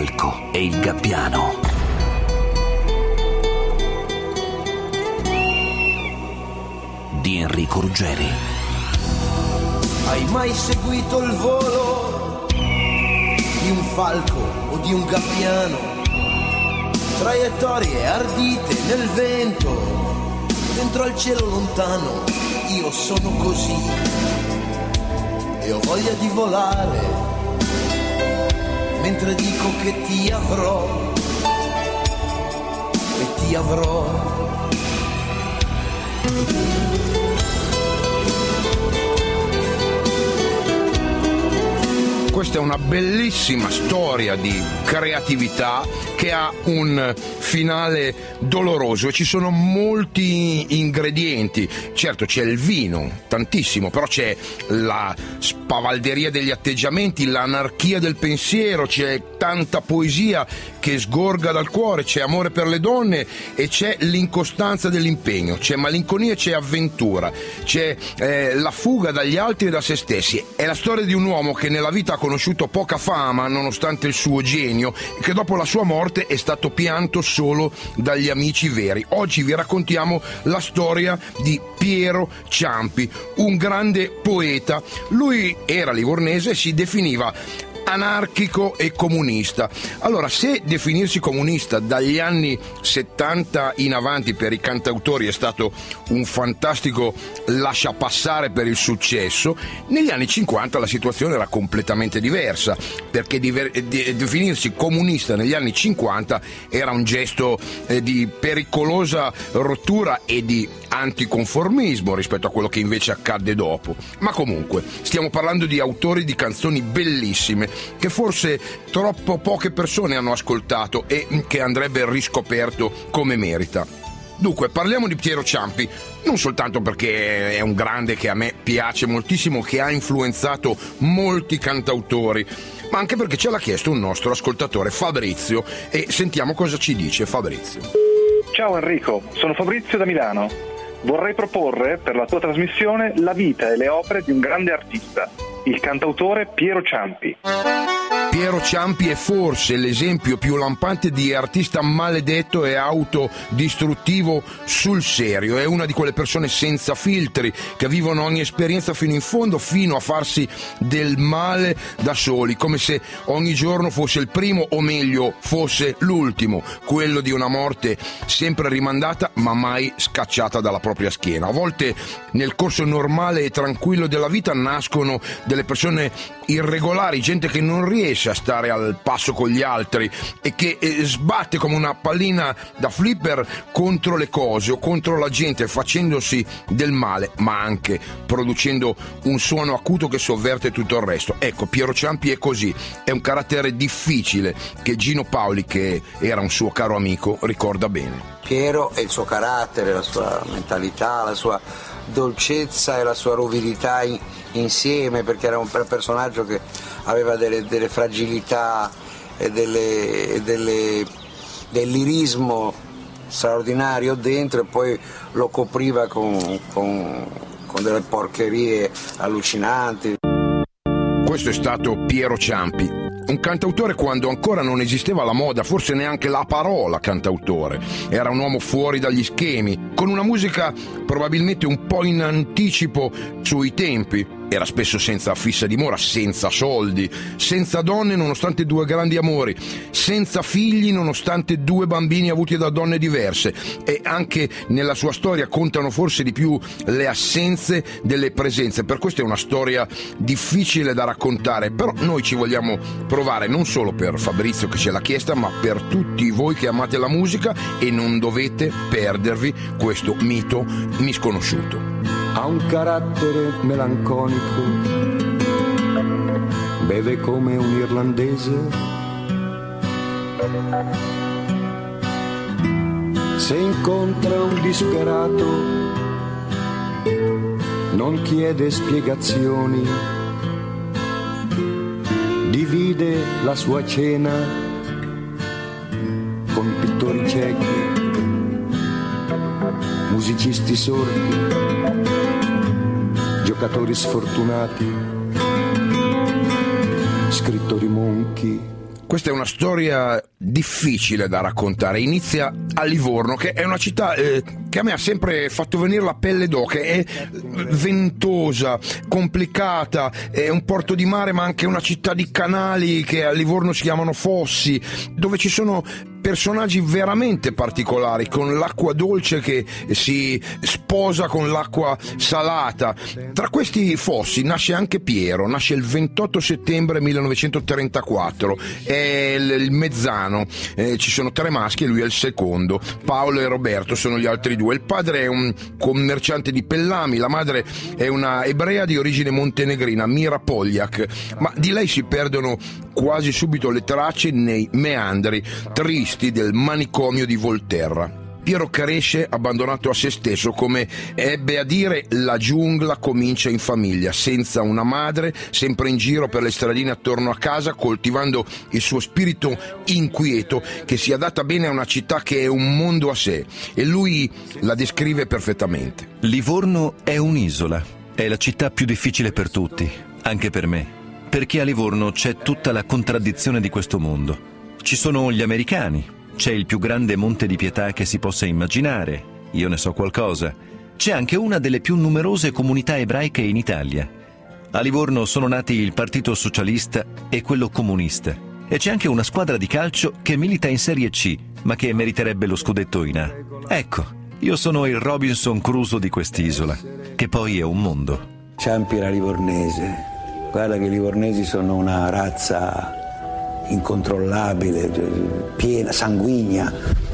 Falco e il Gabbiano. Di Enrico Ruggeri. Hai mai seguito il volo di un falco o di un gabbiano? Traiettorie ardite nel vento, dentro al cielo lontano. Io sono così e ho voglia di volare, mentre dico che ti avrò e ti avrò. Questa è una bellissima storia di creatività che ha un finale doloroso e ci sono molti ingredienti. Certo, c'è il vino, tantissimo, però c'è la spavalderia degli atteggiamenti, l'anarchia del pensiero, c'è tanta poesia che sgorga dal cuore, c'è amore per le donne e c'è l'incostanza dell'impegno, c'è malinconia e c'è avventura, c'è la fuga dagli altri e da se stessi. È la storia di un uomo che nella vita ha conosciuto poca fama nonostante il suo genio e che dopo la sua morte è stato pianto solo dagli amici veri. Oggi vi raccontiamo la storia di Piero Ciampi, un grande poeta. Lui era livornese e si definiva anarchico e comunista. Allora, se definirsi comunista dagli anni 70 in avanti per i cantautori è stato un fantastico lasciapassare per il successo, negli anni 50 la situazione era completamente diversa, perché definirsi comunista negli anni 50 era un gesto di pericolosa rottura e di anticonformismo rispetto a quello che invece accadde dopo. Ma comunque stiamo parlando di autori di canzoni bellissime che forse troppo poche persone hanno ascoltato e che andrebbe riscoperto come merita. Dunque, parliamo di Piero Ciampi, non soltanto perché è un grande che a me piace moltissimo, che ha influenzato molti cantautori, ma anche perché ce l'ha chiesto un nostro ascoltatore, Fabrizio, e sentiamo cosa ci dice Fabrizio. Ciao Enrico, sono Fabrizio da Milano. Vorrei proporre per la tua trasmissione la vita e le opere di un grande artista, il cantautore Piero Ciampi. Piero Ciampi è forse l'esempio più lampante di artista maledetto e autodistruttivo sul serio. È una di quelle persone senza filtri che vivono ogni esperienza fino in fondo, fino a farsi del male da soli, come se ogni giorno fosse il primo o meglio fosse l'ultimo, quello di una morte sempre rimandata ma mai scacciata dalla propria schiena. A volte nel corso normale e tranquillo della vita nascono delle persone irregolari, gente che non riesce a stare al passo con gli altri e che sbatte come una pallina da flipper contro le cose o contro la gente, facendosi del male ma anche producendo un suono acuto che sovverte tutto il resto. Ecco, Piero Ciampi è così, è un carattere difficile che Gino Paoli, che era un suo caro amico, ricorda bene. Piero e il suo carattere, la sua mentalità, la sua dolcezza e la sua ruvidità insieme, perché era un personaggio che aveva delle fragilità e dell'irismo straordinario dentro e poi lo copriva con delle porcherie allucinanti. Questo è stato Piero Ciampi, un cantautore quando ancora non esisteva la moda, forse neanche la parola cantautore. Era un uomo fuori dagli schemi, con una musica probabilmente un po' in anticipo sui tempi. Era spesso senza fissa dimora, senza soldi, senza donne nonostante due grandi amori, senza figli nonostante due bambini avuti da donne diverse, e anche nella sua storia contano forse di più le assenze delle presenze. Per questo è una storia difficile da raccontare, però noi ci vogliamo provare, non solo per Fabrizio che ce l'ha chiesta, ma per tutti voi che amate la musica e non dovete perdervi questo mito misconosciuto. Ha un carattere melanconico, beve come un irlandese, se incontra un disperato non chiede spiegazioni, divide la sua cena con pittori ciechi, musicisti sordi, giocatori sfortunati, scrittori monchi, Questa è una storia difficile da raccontare. Inizia a Livorno, che è una città che a me ha sempre fatto venire la pelle d'oca. È ventosa, complicata, è un porto di mare, ma anche una città di canali che a Livorno si chiamano fossi, dove ci sono personaggi veramente particolari, con l'acqua dolce che si sposa con l'acqua salata. Tra questi fossi nasce anche Piero, nasce il 28 settembre 1934, è il mezzano, ci sono 3 maschi e lui è il secondo. Paolo e Roberto sono gli altri 2. Il padre è un commerciante di Pellami, la madre è una ebrea di origine montenegrina, Mira Pogliak, ma di lei si perdono quasi subito le tracce nei meandri tristi del manicomio di Volterra. Piero cresce abbandonato a se stesso, come ebbe a dire: la giungla comincia in famiglia, senza una madre, sempre in giro per le stradine attorno a casa, coltivando il suo spirito inquieto che si adatta bene a una città che è un mondo a sé, e lui la descrive perfettamente. Livorno è un'isola, è la città più difficile per tutti, anche per me, perché a Livorno c'è tutta la contraddizione di questo mondo. Ci sono gli americani, c'è il più grande monte di pietà che si possa immaginare, io ne so qualcosa. C'è anche una delle più numerose comunità ebraiche in Italia. A Livorno sono nati il Partito Socialista e quello Comunista. E c'è anche una squadra di calcio che milita in Serie C, ma che meriterebbe lo scudetto in A. Ecco, io sono il Robinson Crusoe di quest'isola, che poi è un mondo. Ciampi era livornese. Guarda che i livornesi sono una razza incontrollabile, piena, sanguigna,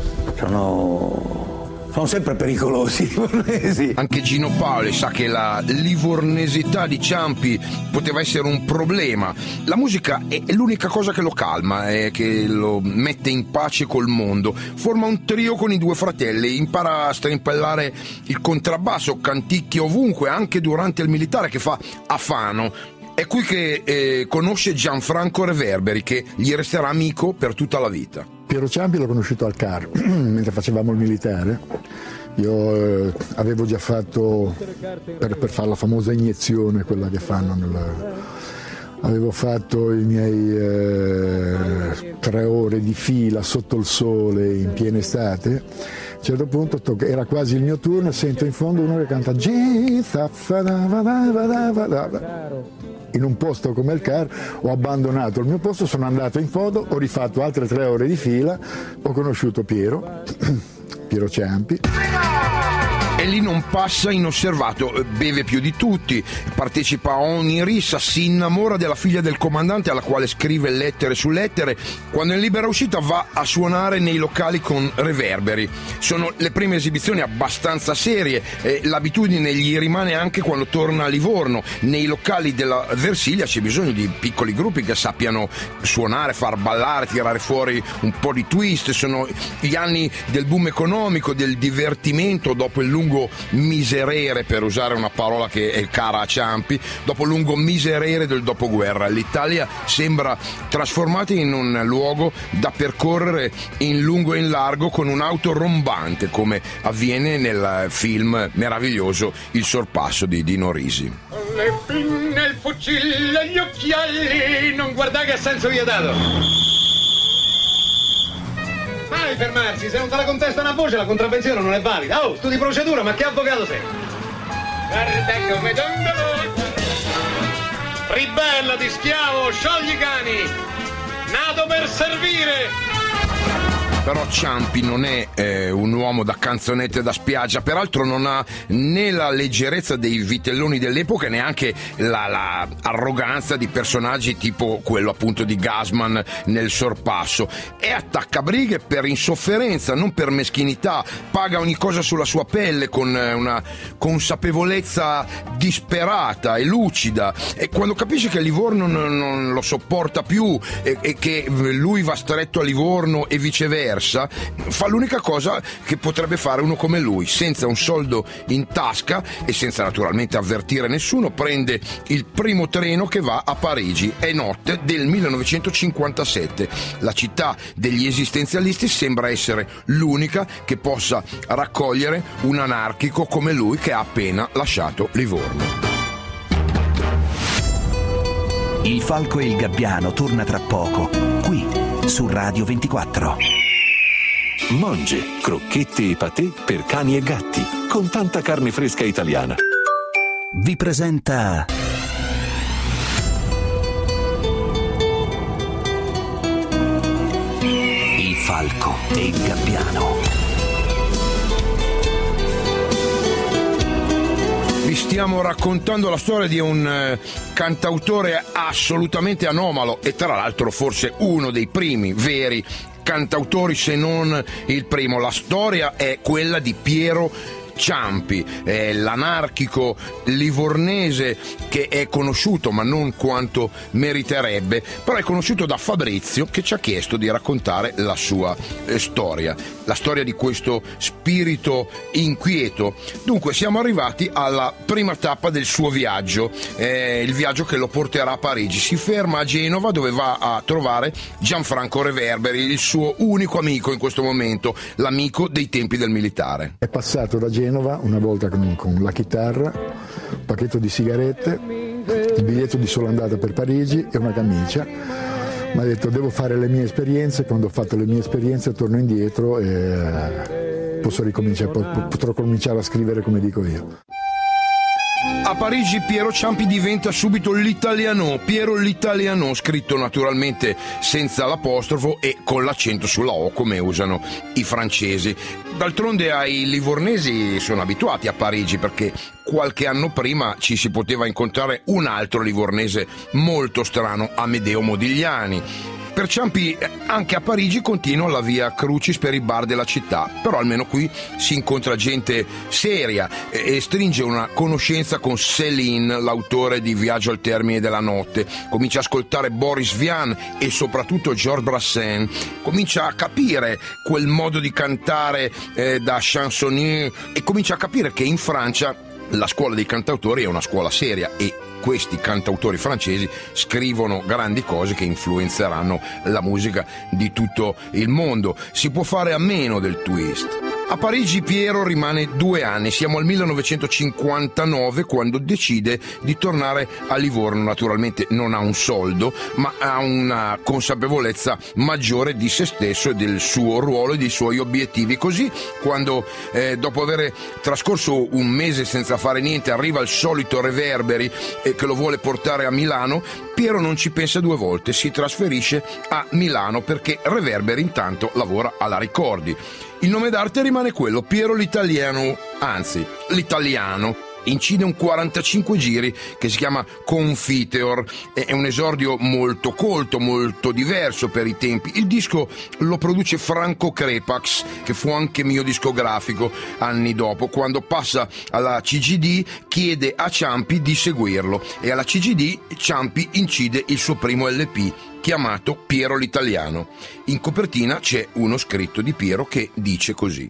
sono sempre pericolosi i livornesi. Anche Gino Paoli sa che la livornesità di Ciampi poteva essere un problema. La musica è l'unica cosa che lo calma, che lo mette in pace col mondo. Forma un trio con i 2 fratelli, impara a strimpellare il contrabbasso, canticchia ovunque, anche durante il militare che fa a Fano. È qui che conosce Gianfranco Reverberi, che gli resterà amico per tutta la vita. Piero Ciampi l'ho conosciuto al CAR, mentre facevamo il militare. Io avevo già fatto, per fare la famosa iniezione, quella che fanno avevo fatto i miei 3 ore di fila sotto il sole in piena estate. A un certo punto era quasi il mio turno e sento in fondo uno che canta in un posto come il CAR. Ho abbandonato il mio posto, sono andato in fondo, ho rifatto altre 3 ore di fila, ho conosciuto Piero Ciampi. E lì non passa inosservato, beve più di tutti, partecipa a ogni rissa, si innamora della figlia del comandante alla quale scrive lettere su lettere. Quando è in libera uscita va a suonare nei locali con Reverberi. Sono le prime esibizioni abbastanza serie, l'abitudine gli rimane anche quando torna a Livorno. Nei locali della Versilia c'è bisogno di piccoli gruppi che sappiano suonare, far ballare, tirare fuori un po' di twist. Sono gli anni del boom economico, del divertimento, dopo il lungo miserere, per usare una parola che è cara a Ciampi, dopo il lungo miserere del dopoguerra. L'Italia sembra trasformata in un luogo da percorrere in lungo e in largo con un'auto rombante, come avviene nel film meraviglioso Il sorpasso di Dino Risi. Le pinne, il fucile, gli occhiali, non guardare che senso vi ha dato. Mai fermarsi, se non te la contesta una voce la contravvenzione non è valida. Oh, studi procedura, ma che avvocato sei? Guarda come dondolo. Ribellati, schiavo, sciogli i cani. Nato per servire. Però Ciampi non è un uomo da canzonette da spiaggia, peraltro non ha né la leggerezza dei vitelloni dell'epoca, neanche la arroganza di personaggi tipo quello appunto di Gassman nel Sorpasso. È attaccabrighe per insofferenza, non per meschinità, paga ogni cosa sulla sua pelle con una consapevolezza disperata e lucida, e quando capisce che Livorno non lo sopporta più e che lui va stretto a Livorno e viceversa, fa l'unica cosa che potrebbe fare uno come lui, senza un soldo in tasca e senza naturalmente avvertire nessuno, prende il primo treno che va a Parigi. È notte del 1957. La città degli esistenzialisti sembra essere l'unica che possa raccogliere un anarchico come lui, che ha appena lasciato Livorno. Il Falco e il Gabbiano torna tra poco, qui su Radio 24. Monge, crocchetti e patè per cani e gatti, con tanta carne fresca italiana. Vi presenta Il falco e il gabbiano. Vi stiamo raccontando la storia di un cantautore assolutamente anomalo e tra l'altro forse uno dei primi veri cantautori, se non il primo. La storia è quella di Piero Ciampi, l'anarchico livornese che è conosciuto ma non quanto meriterebbe, però è conosciuto da Fabrizio, che ci ha chiesto di raccontare la sua storia, la storia di questo spirito inquieto. Dunque siamo arrivati alla prima tappa del suo viaggio, il viaggio che lo porterà a Parigi. Si ferma a Genova, dove va a trovare Gianfranco Reverberi, il suo unico amico in questo momento, l'amico dei tempi del militare. È passato da Genova una volta con la chitarra, un pacchetto di sigarette, il biglietto di sola andata per Parigi e una camicia. Mi ha detto: devo fare le mie esperienze, quando ho fatto le mie esperienze torno indietro e potrò cominciare a scrivere come dico io. A Parigi Piero Ciampi diventa subito l'italiano, Piero l'italiano, scritto naturalmente senza l'apostrofo e con l'accento sulla O, come usano i francesi. D'altronde ai livornesi sono abituati a Parigi, perché qualche anno prima ci si poteva incontrare un altro livornese molto strano, Amedeo Modigliani. Per Ciampi anche a Parigi continua la via Crucis per i bar della città, però almeno qui si incontra gente seria e stringe una conoscenza con Céline, l'autore di Viaggio al termine della notte. Comincia a ascoltare Boris Vian e soprattutto Georges Brassens, comincia a capire quel modo di cantare da chansonnier e comincia a capire che in Francia la scuola dei cantautori è una scuola seria e questi cantautori francesi scrivono grandi cose che influenzeranno la musica di tutto il mondo. Si può fare a meno del twist. A Parigi Piero rimane 2 anni, siamo al 1959 quando decide di tornare a Livorno. Naturalmente non ha un soldo, ma ha una consapevolezza maggiore di se stesso e del suo ruolo e dei suoi obiettivi. Così quando dopo aver trascorso un mese senza fare niente arriva il solito Reverberi che lo vuole portare a Milano, Piero non ci pensa 2 volte, si trasferisce a Milano perché Reverberi intanto lavora alla Ricordi. Il nome d'arte rimane quello, Piero l'italiano, anzi l'italiano. Incide un 45 giri che si chiama Confiteor, è un esordio molto colto, molto diverso per i tempi. Il disco lo produce Franco Crepax, che fu anche mio discografico anni dopo. Quando passa alla CGD chiede a Ciampi di seguirlo e alla CGD Ciampi incide il suo primo LP chiamato Piero l'italiano. In copertina c'è uno scritto di Piero che dice così: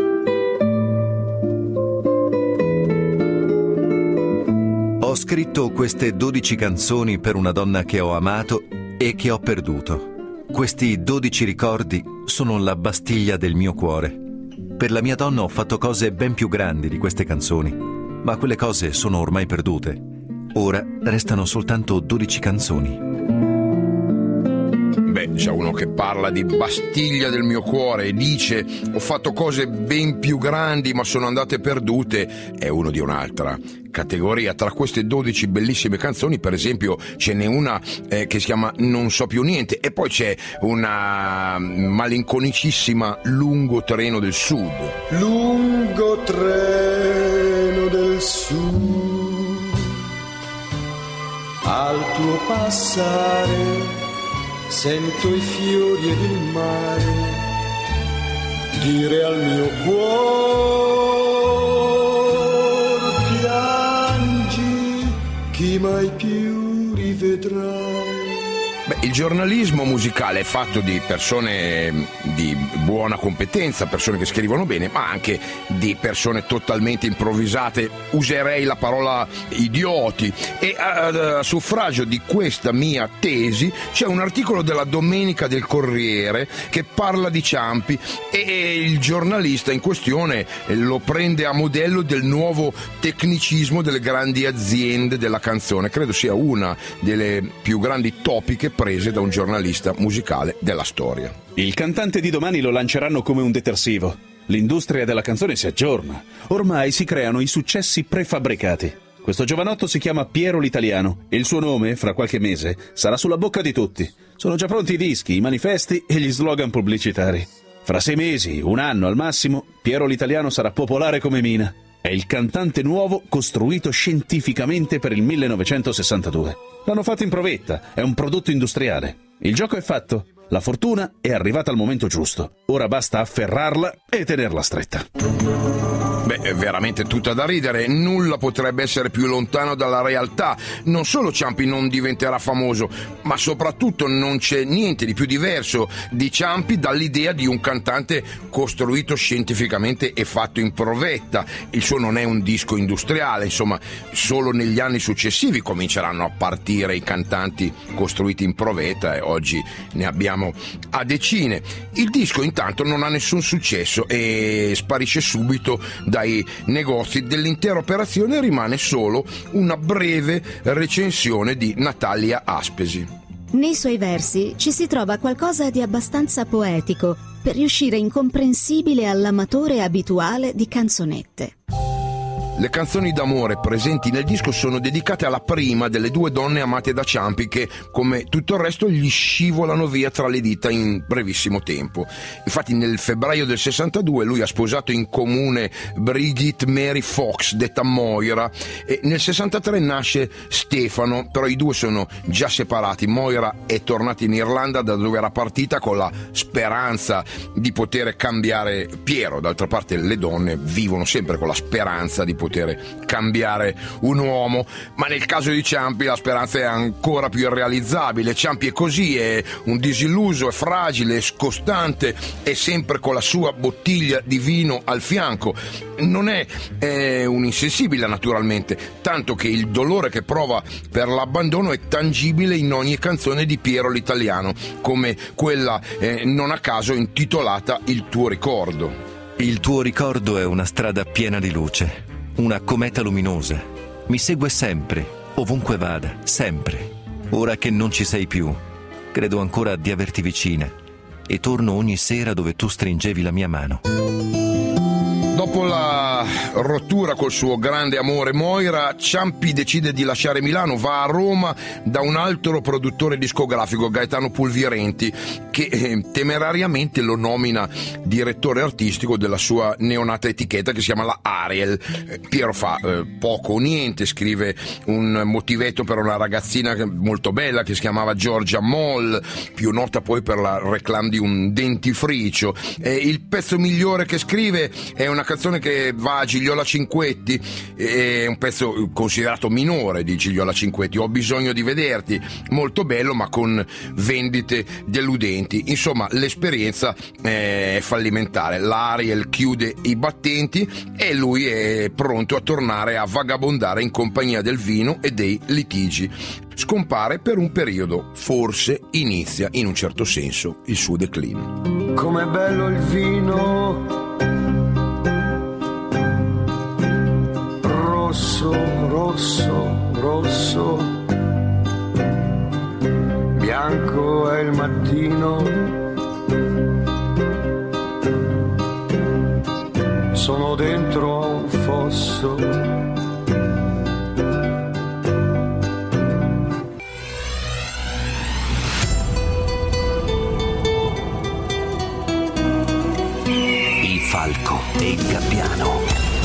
ho scritto queste 12 canzoni per una donna che ho amato e che ho perduto. Questi 12 ricordi sono la Bastiglia del mio cuore. Per la mia donna ho fatto cose ben più grandi di queste canzoni, ma quelle cose sono ormai perdute. Ora restano soltanto 12 canzoni. Beh, c'è uno che parla di Bastiglia del mio cuore e dice: ho fatto cose ben più grandi ma sono andate perdute, è uno di un'altra categoria. Tra queste 12 bellissime canzoni, per esempio, ce n'è una che si chiama Non so più niente, e poi c'è una malinconicissima Lungo treno del sud. Lungo treno del sud, al tuo passare sento i fiori ed il mare dire al mio cuore: piangi, chi mai più rivedrai. Beh, il giornalismo musicale è fatto di persone di buona competenza, persone che scrivono bene, ma anche di persone totalmente improvvisate, userei la parola idioti. E a suffragio di questa mia tesi c'è un articolo della Domenica del Corriere che parla di Ciampi e il giornalista in questione lo prende a modello del nuovo tecnicismo delle grandi aziende della canzone. Credo sia una delle più grandi topiche prese apprese da un giornalista musicale della storia. Il cantante di domani lo lanceranno come un detersivo. L'industria della canzone si aggiorna. Ormai si creano i successi prefabbricati. Questo giovanotto si chiama Piero l'Italiano e il suo nome, fra qualche mese, sarà sulla bocca di tutti. Sono già pronti i dischi, i manifesti e gli slogan pubblicitari. Fra 6 mesi, un anno al massimo, Piero l'Italiano sarà popolare come Mina. È il cantante nuovo costruito scientificamente per il 1962. L'hanno fatto in provetta, è un prodotto industriale. Il gioco è fatto, la fortuna è arrivata al momento giusto. Ora basta afferrarla e tenerla stretta. Beh, è veramente tutta da ridere, nulla potrebbe essere più lontano dalla realtà. Non solo Ciampi non diventerà famoso, ma soprattutto non c'è niente di più diverso di Ciampi dall'idea di un cantante costruito scientificamente e fatto in provetta. Il suo non è un disco industriale, insomma, solo negli anni successivi cominceranno a partire i cantanti costruiti in provetta e oggi ne abbiamo a decine. Il disco intanto non ha nessun successo e sparisce subito dai negozi. Dell'intera operazione rimane solo una breve recensione di Natalia Aspesi. Nei suoi versi ci si trova qualcosa di abbastanza poetico per riuscire incomprensibile all'amatore abituale di canzonette. Le canzoni d'amore presenti nel disco sono dedicate alla prima delle 2 donne amate da Ciampi che, come tutto il resto, gli scivolano via tra le dita in brevissimo tempo. Infatti nel febbraio del 62 lui ha sposato in comune Brigitte Mary Fox, detta Moira, e nel 63 nasce Stefano, però i due sono già separati. Moira è tornata in Irlanda da dove era partita con la speranza di poter cambiare Piero. D'altra parte le donne vivono sempre con la speranza di poter cambiare un uomo, ma nel caso di Ciampi la speranza è ancora più irrealizzabile. Ciampi è così, è un disilluso, è fragile, è scostante, è sempre con la sua bottiglia di vino al fianco. Non è un insensibile naturalmente, tanto che il dolore che prova per l'abbandono è tangibile in ogni canzone di Piero l'Italiano, come quella non a caso intitolata Il tuo ricordo. Il tuo ricordo è una strada piena di luce, una cometa luminosa. Mi segue sempre, ovunque vada, sempre. Ora che non ci sei più, credo ancora di averti vicina e torno ogni sera dove tu stringevi la mia mano. Dopo la rottura col suo grande amore Moira, Ciampi decide di lasciare Milano, va a Roma da un altro produttore discografico, Gaetano Pulvirenti, che temerariamente lo nomina direttore artistico della sua neonata etichetta che si chiama la Ariel. Piero fa poco o niente, scrive un motivetto per una ragazzina molto bella che si chiamava Giorgia Moll, più nota poi per la reclame di un dentifricio. Il pezzo migliore che scrive è una canzone che va a Gigliola Cinquetti, è un pezzo considerato minore di Gigliola Cinquetti, Ho bisogno di vederti, molto bello ma con vendite deludenti. Insomma, l'esperienza è fallimentare. L'Ariel chiude i battenti e lui è pronto a tornare a vagabondare in compagnia del vino e dei litigi. Scompare per un periodo, forse inizia in un certo senso il suo declino. Com'è bello il vino, rosso, rosso, rosso, bianco è il mattino, sono dentro a un fosso. Il falco e il gabbiano.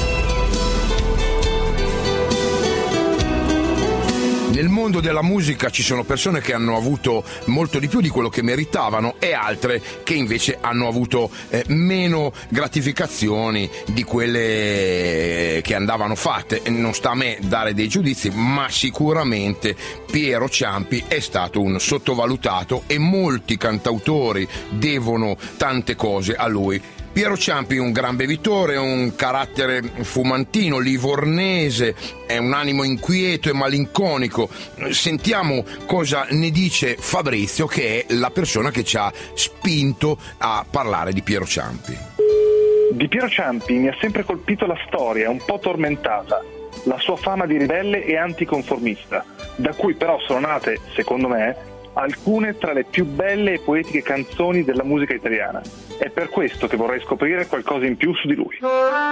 Nel mondo della musica ci sono persone che hanno avuto molto di più di quello che meritavano e altre che invece hanno avuto meno gratificazioni di quelle che andavano fatte. Non sta a me dare dei giudizi, ma sicuramente Piero Ciampi è stato un sottovalutato e molti cantautori devono tante cose a lui. Piero Ciampi è un gran bevitore, un carattere fumantino, livornese, è un animo inquieto e malinconico. Sentiamo cosa ne dice Fabrizio, che è la persona che ci ha spinto a parlare di Piero Ciampi. Di Piero Ciampi mi ha sempre colpito la storia, un po' tormentata, la sua fama di ribelle e anticonformista, da cui però sono nate, secondo me, alcune tra le più belle e poetiche canzoni della musica italiana. È per questo che vorrei scoprire qualcosa in più su di lui.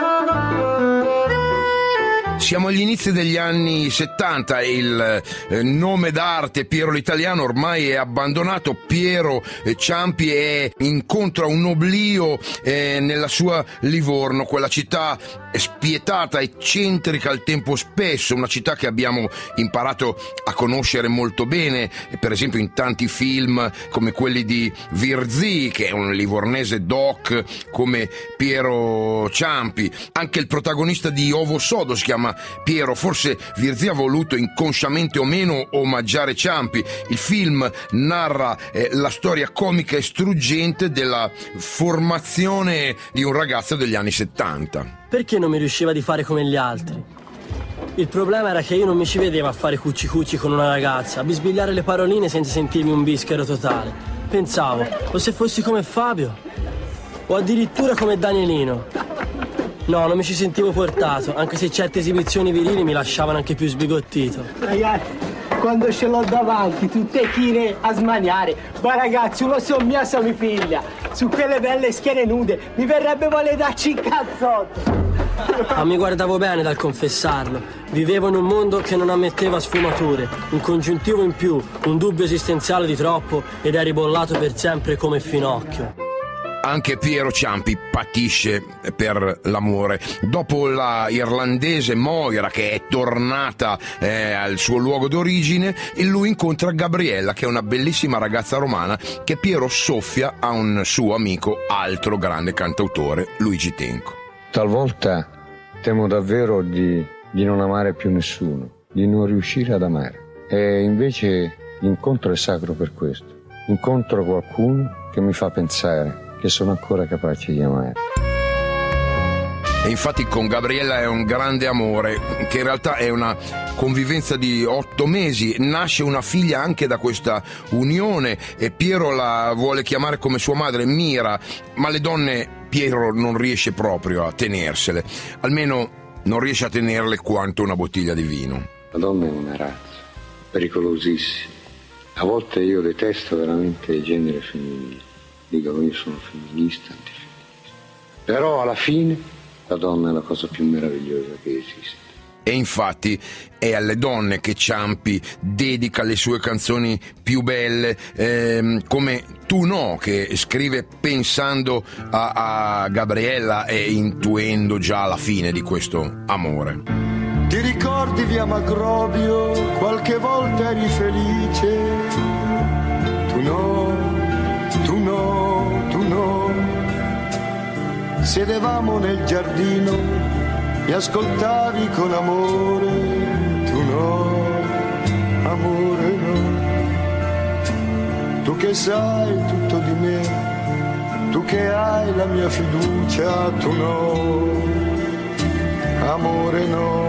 Siamo agli inizi degli anni 70 e il nome d'arte Piero l'Italiano ormai è abbandonato. Piero Ciampi è incontra un oblio nella sua Livorno, quella città spietata, eccentrica al tempo stesso, una città che abbiamo imparato a conoscere molto bene, per esempio in tanti film come quelli di Virzì, che è un livornese doc come Piero Ciampi. Anche il protagonista di Ovo Sodo si chiama Piero. Forse Virzì ha voluto, inconsciamente o meno, omaggiare Ciampi. Il film narra la storia comica e struggente della formazione di un ragazzo degli anni 70. Perché non mi riusciva di fare come gli altri? Il problema era che io non mi ci vedevo a fare cucci cucci con una ragazza, a bisbigliare le paroline senza sentirmi un bischero totale. Pensavo, o se fossi come Fabio, o addirittura come Danielino. No, non mi ci sentivo portato, anche se certe esibizioni virili mi lasciavano anche più sbigottito. Ragazzi, quando ce l'ho davanti, tutte chine a smaniare, ma ragazzi, uno sommiasso mi piglia, su quelle belle schiene nude, mi verrebbe voglia darci il cazzotto. Ma mi guardavo bene dal confessarlo. Vivevo in un mondo che non ammetteva sfumature, un congiuntivo in più, un dubbio esistenziale di troppo, ed eri bollato per sempre come Finocchio. Anche Piero Ciampi patisce per l'amore. Dopo la irlandese Moira, che è tornata al suo luogo d'origine, e lui incontra Gabriella, che è una bellissima ragazza romana che Piero soffia a un suo amico, altro grande cantautore, Luigi Tenco. Talvolta temo davvero di non amare più nessuno, di non riuscire ad amare. E invece l'incontro è sacro per questo. Incontro qualcuno che mi fa pensare che sono ancora capace di amare. E infatti con Gabriella è un grande amore, che in realtà è una convivenza di 8 mesi. Nasce una figlia anche da questa unione e Piero la vuole chiamare come sua madre, Mira, ma le donne Piero non riesce proprio a tenersele, almeno non riesce a tenerle quanto una bottiglia di vino. La donna è una razza pericolosissima. A volte io detesto veramente il genere femminile. Dicono io sono femminista, antifemminista. Però alla fine la donna è la cosa più meravigliosa che esiste. E infatti è alle donne che Ciampi dedica le sue canzoni più belle, come Tu no, che scrive pensando a Gabriella e intuendo già la fine di questo amore. Ti ricordi via Macrobio, qualche volta eri felice? Tu no, tu no, tu no. Sedevamo nel giardino, mi ascoltavi con amore. Tu no, amore no. Tu che sai tutto di me, tu che hai la mia fiducia. Tu no, amore no.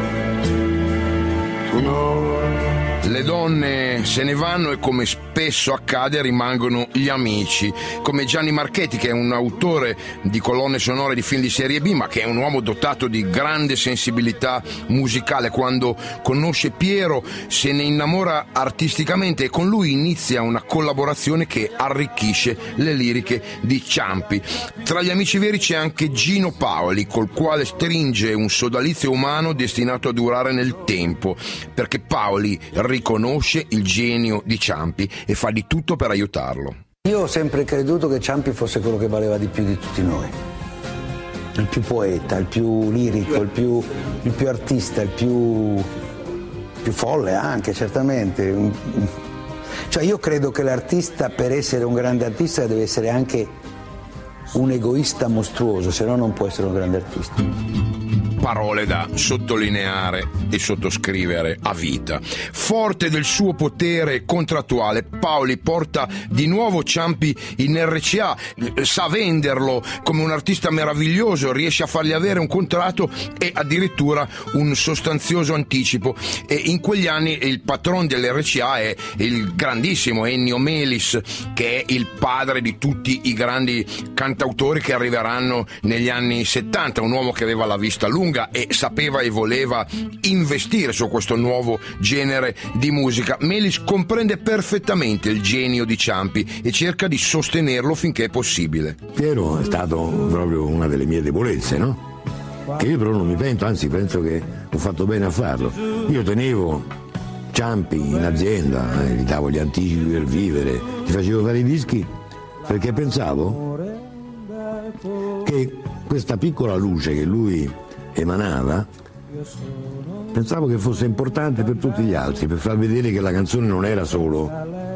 Tu no. Le donne se ne vanno e, come spesso accade, rimangono gli amici, come Gianni Marchetti, che è un autore di colonne sonore di film di serie B, ma che è un uomo dotato di grande sensibilità musicale. Quando conosce Piero se ne innamora artisticamente e con lui inizia una collaborazione che arricchisce le liriche di Ciampi. Tra gli amici veri c'è anche Gino Paoli, col quale stringe un sodalizio umano destinato a durare nel tempo, perché Paoli riconosce il genio di Ciampi e fa di tutto per aiutarlo. Io ho sempre creduto che Ciampi fosse quello che valeva di più di tutti noi. Il più poeta, il più lirico, il più artista, il più folle anche, certamente. Cioè io credo che l'artista, per essere un grande artista, deve essere anche un egoista mostruoso, se no non può essere un grande artista. Parole da sottolineare e sottoscrivere a vita. Forte del suo potere contrattuale, Paoli porta di nuovo Ciampi in RCA, sa venderlo come un artista meraviglioso, riesce a fargli avere un contratto e addirittura un sostanzioso anticipo. E in quegli anni il patron dell'RCA è il grandissimo Ennio Melis, che è il padre di tutti i grandi cantautori che arriveranno negli anni 70, un uomo che aveva la vista lunga, lunga e sapeva e voleva investire su questo nuovo genere di musica. Melis comprende perfettamente il genio di Ciampi e cerca di sostenerlo finché è possibile. Piero è stato proprio una delle mie debolezze, no? Che io però non mi pento, anzi penso che ho fatto bene a farlo. Io tenevo Ciampi in azienda, gli davo gli anticipi per vivere, gli facevo fare i dischi perché pensavo che questa piccola luce che lui emanava, pensavo che fosse importante per tutti gli altri, per far vedere che la canzone non era solo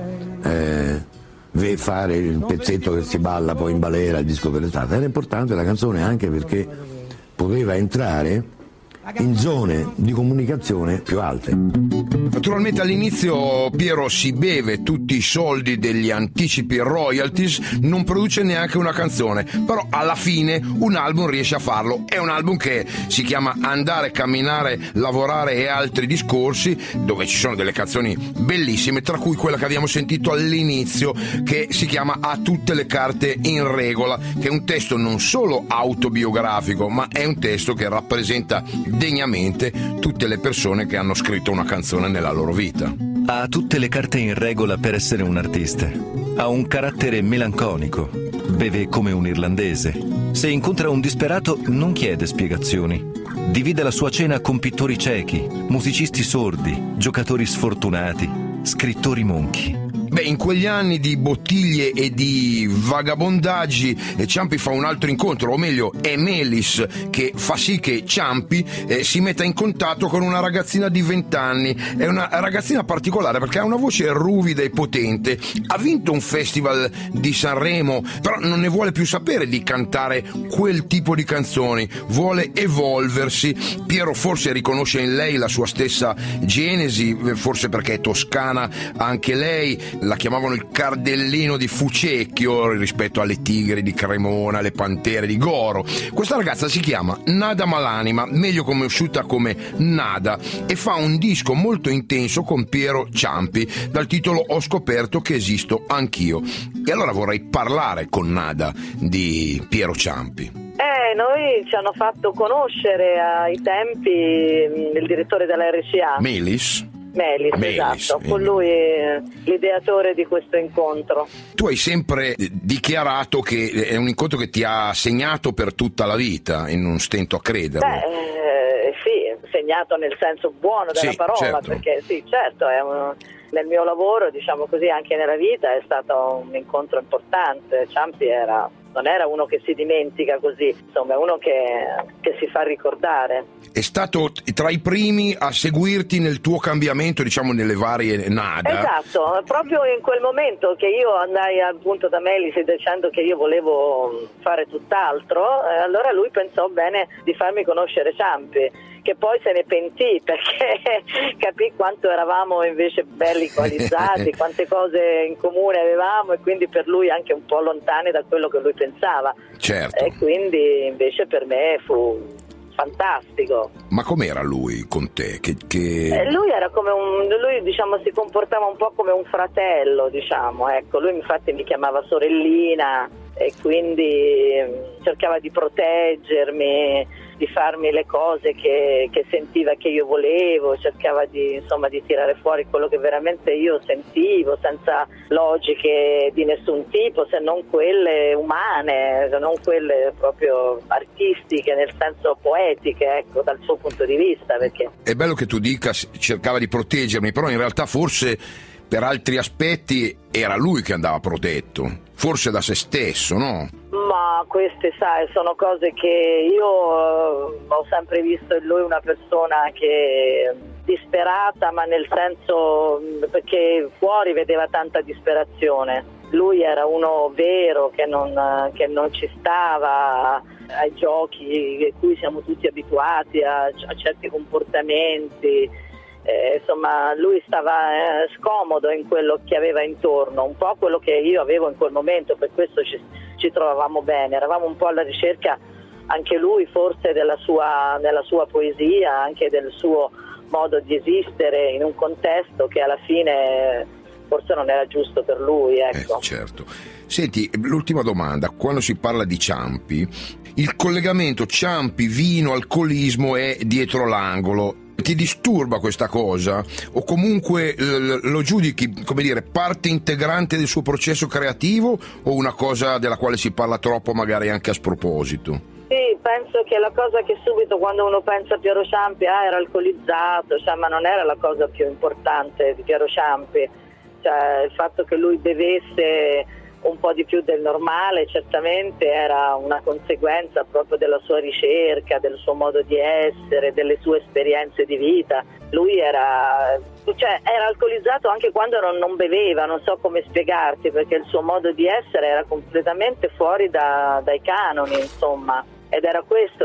fare il pezzetto che si balla poi in balera, il disco per l'estate, era importante la canzone anche perché poteva entrare in zone di comunicazione più alte. Naturalmente all'inizio Piero si beve tutti i soldi degli anticipi royalties, non produce neanche una canzone, però alla fine un album riesce a farlo. È un album che si chiama Andare, Camminare, Lavorare e altri discorsi, dove ci sono delle canzoni bellissime, tra cui quella che abbiamo sentito all'inizio, che si chiama A tutte le carte in regola, che è un testo non solo autobiografico, ma è un testo che rappresenta degnamente tutte le persone che hanno scritto una canzone nella loro vita. Ha tutte le carte in regola per essere un artista. Ha un carattere melanconico. Beve come un irlandese. Se incontra un disperato non chiede spiegazioni. Divide la sua cena con pittori ciechi, musicisti sordi, giocatori sfortunati, scrittori monchi. Beh, in quegli anni di bottiglie e di vagabondaggi Ciampi fa un altro incontro, o meglio è Melis che fa sì che Ciampi si metta in contatto con una ragazzina di 20 anni. È una ragazzina particolare perché ha una voce ruvida e potente, ha vinto un festival di Sanremo, però non ne vuole più sapere di cantare quel tipo di canzoni, vuole evolversi. Piero forse riconosce in lei la sua stessa genesi, forse perché è toscana anche lei. La chiamavano il cardellino di Fucecchio rispetto alle tigri di Cremona, alle pantere di Goro. Questa ragazza si chiama Nada Malanima, meglio conosciuta come Nada, e fa un disco molto intenso con Piero Ciampi dal titolo Ho scoperto che esisto anch'io. E allora vorrei parlare con Nada di Piero Ciampi. Noi ci hanno fatto conoscere ai tempi il direttore della RCA. Melis, esatto, con lui l'ideatore di questo incontro. Tu hai sempre dichiarato che è un incontro che ti ha segnato per tutta la vita, e non stento a crederlo. Sì, segnato nel senso buono della parola, certo. Perché sì, certo, nel mio lavoro, diciamo così, anche nella vita è stato un incontro importante. Ciampi non era uno che si dimentica così, insomma è uno che si fa ricordare. È stato tra i primi a seguirti nel tuo cambiamento, diciamo, nelle varie Nada. Esatto, proprio in quel momento che io andai appunto da Melis dicendo che io volevo fare tutt'altro, allora lui pensò bene di farmi conoscere Ciampi, che poi se ne pentì perché capì quanto eravamo invece belli equalizzati, quante cose in comune avevamo, e quindi per lui anche un po' lontani da quello che lui pensava. Certo. E quindi invece per me fu fantastico. Ma com'era lui con te? Lui era come lui diciamo si comportava un po' come un fratello, diciamo, ecco, lui infatti mi chiamava sorellina e quindi cercava di proteggermi, di farmi le cose che sentiva che io volevo, cercava di tirare fuori quello che veramente io sentivo, senza logiche di nessun tipo, se non quelle umane, se non quelle proprio artistiche, nel senso poetiche, ecco, dal suo punto di vista. Perché è bello che tu dica cercava di proteggermi, però in realtà forse per altri aspetti era lui che andava protetto, forse da se stesso, no? Ma queste, sai, sono cose che io ho sempre visto in lui una persona che disperata, ma nel senso perché fuori vedeva tanta disperazione. Lui era uno vero che non ci stava ai giochi a cui siamo tutti abituati, a certi comportamenti. Insomma, lui stava scomodo in quello che aveva intorno, un po' quello che io avevo in quel momento, per questo ci trovavamo bene, eravamo un po' alla ricerca anche lui forse della sua poesia, anche del suo modo di esistere in un contesto che alla fine forse non era giusto per lui, ecco. Certo. Senti, l'ultima domanda, quando si parla di Ciampi, il collegamento Ciampi, vino, alcolismo è dietro l'angolo. Ti disturba questa cosa? O comunque lo giudichi, come dire, parte integrante del suo processo creativo, o una cosa della quale si parla troppo, magari anche a sproposito? Sì, penso che la cosa che subito quando uno pensa a Piero Ciampi, era alcolizzato, cioè, ma non era la cosa più importante di Piero Ciampi. Cioè, il fatto che lui bevesse un po' di più del normale certamente era una conseguenza proprio della sua ricerca, del suo modo di essere, delle sue esperienze di vita. Lui era alcolizzato anche quando non beveva, non so come spiegarti, perché il suo modo di essere era completamente fuori dai canoni, insomma, ed era questo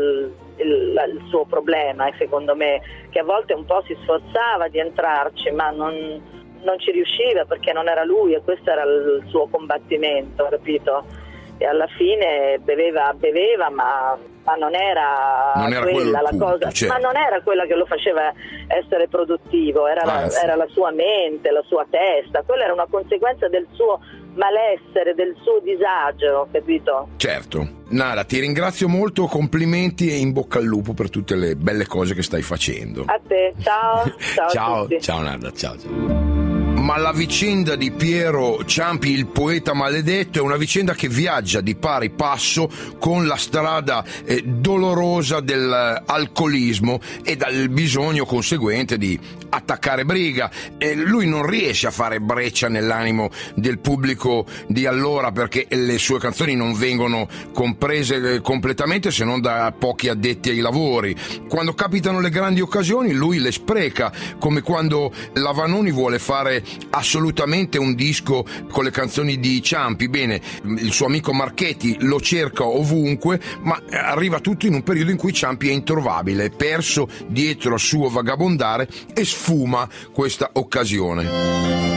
il suo problema, secondo me, che a volte un po' si sforzava di entrarci, ma non ci riusciva perché non era lui, e questo era il suo combattimento, capito? E alla fine beveva, ma non era quella la cosa, certo. Ma non era quella che lo faceva essere produttivo, era la sua mente, la sua testa, quella era una conseguenza del suo malessere, del suo disagio, capito? Certo. Nada, ti ringrazio molto, complimenti e in bocca al lupo per tutte le belle cose che stai facendo. A te, ciao. Ciao a tutti. Ciao Nada, ciao. Ma la vicenda di Piero Ciampi, il poeta maledetto, è una vicenda che viaggia di pari passo con la strada dolorosa dell'alcolismo e dal bisogno conseguente di attaccare briga. Lui non riesce a fare breccia nell'animo del pubblico di allora, perché le sue canzoni non vengono comprese completamente se non da pochi addetti ai lavori. Quando capitano le grandi occasioni lui le spreca, come quando la Vanoni vuole fare assolutamente un disco con le canzoni di Ciampi. Bene, il suo amico Marchetti lo cerca ovunque, ma arriva tutto in un periodo in cui Ciampi è introvabile, perso dietro al suo vagabondare, e sfuma questa occasione.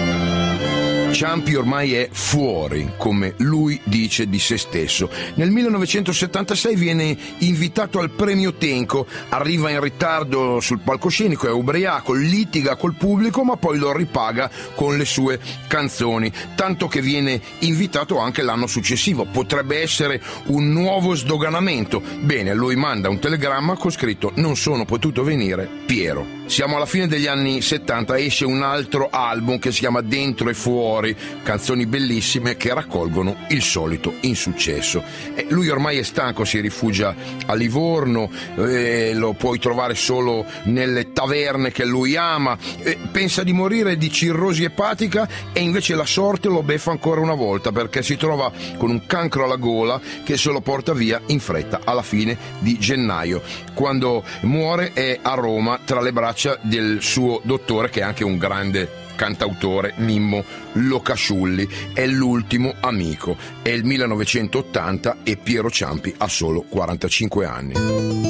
Ciampi ormai è fuori, come lui dice di se stesso. Nel 1976 viene invitato al premio Tenco, arriva in ritardo sul palcoscenico, è ubriaco, litiga col pubblico, ma poi lo ripaga con le sue canzoni, tanto che viene invitato anche l'anno successivo. Potrebbe essere un nuovo sdoganamento. Bene, lui manda un telegramma con scritto: non sono potuto venire, Piero. Siamo alla fine degli anni 70, esce un altro album che si chiama Dentro e Fuori, canzoni bellissime che raccolgono il solito insuccesso. Lui ormai è stanco, si rifugia a Livorno, lo puoi trovare solo nelle taverne che lui ama, pensa di morire di cirrosi epatica, e invece la sorte lo beffa ancora una volta, perché si trova con un cancro alla gola che se lo porta via in fretta alla fine di gennaio. Quando muore è a Roma tra le braccia del suo dottore, che è anche un grande cantautore, Mimmo Locasciulli. È l'ultimo amico. È il 1980 e Piero Ciampi ha solo 45 anni.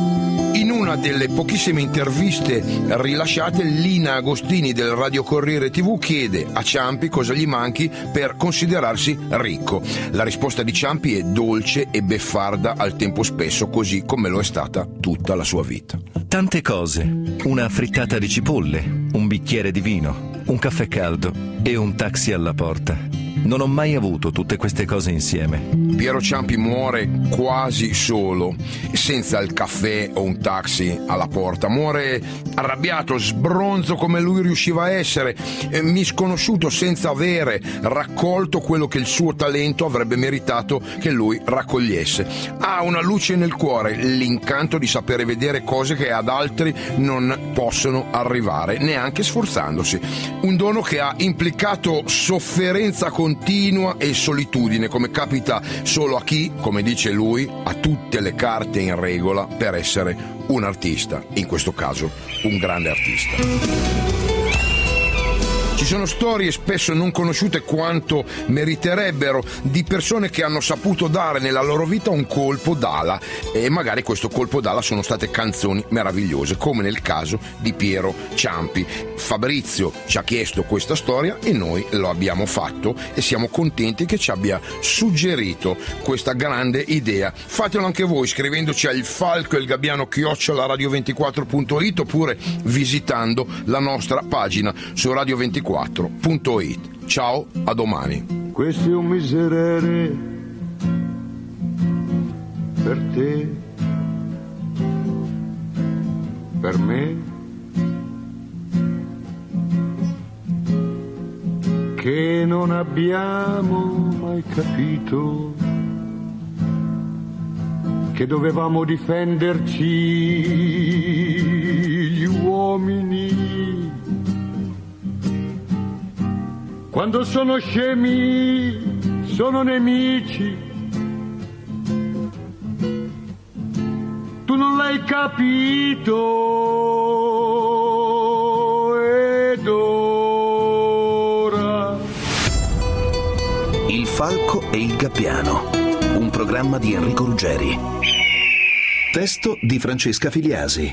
In una delle pochissime interviste rilasciate, Lina Agostini del Radio Corriere TV chiede a Ciampi cosa gli manchi per considerarsi ricco. La risposta di Ciampi è dolce e beffarda al tempo stesso, così come lo è stata tutta la sua vita. Tante cose: una frittata di cipolle, un bicchiere di vino, un caffè caldo e un taxi alla porta. Non ho mai avuto tutte queste cose insieme. Piero Ciampi muore quasi solo, senza il caffè o un taxi alla porta. Muore arrabbiato, sbronzo come lui riusciva a essere, misconosciuto, senza avere raccolto quello che il suo talento avrebbe meritato che lui raccogliesse. Ha una luce nel cuore, l'incanto di sapere vedere cose che ad altri non possono arrivare, neanche sforzandosi. Un dono che ha implicato sofferenza continua e solitudine, come capita solo a chi, come dice lui, ha tutte le carte in regola per essere un artista, in questo caso un grande artista. Ci sono storie spesso non conosciute quanto meriterebbero, di persone che hanno saputo dare nella loro vita un colpo d'ala, e magari questo colpo d'ala sono state canzoni meravigliose, come nel caso di Piero Ciampi. Fabrizio ci ha chiesto questa storia e noi lo abbiamo fatto, e siamo contenti che ci abbia suggerito questa grande idea. Fatelo anche voi scrivendoci al falcoelgabbiano@radio24.it oppure visitando la nostra pagina su radio24.it. Ciao, a domani. Questo è un miserere per te, per me, che non abbiamo mai capito che dovevamo difenderci gli uomini. Quando sono scemi, sono nemici. Tu non l'hai capito ed ora. Il Falco e il Gabbiano, un programma di Enrico Ruggeri. Testo di Francesca Filiasi.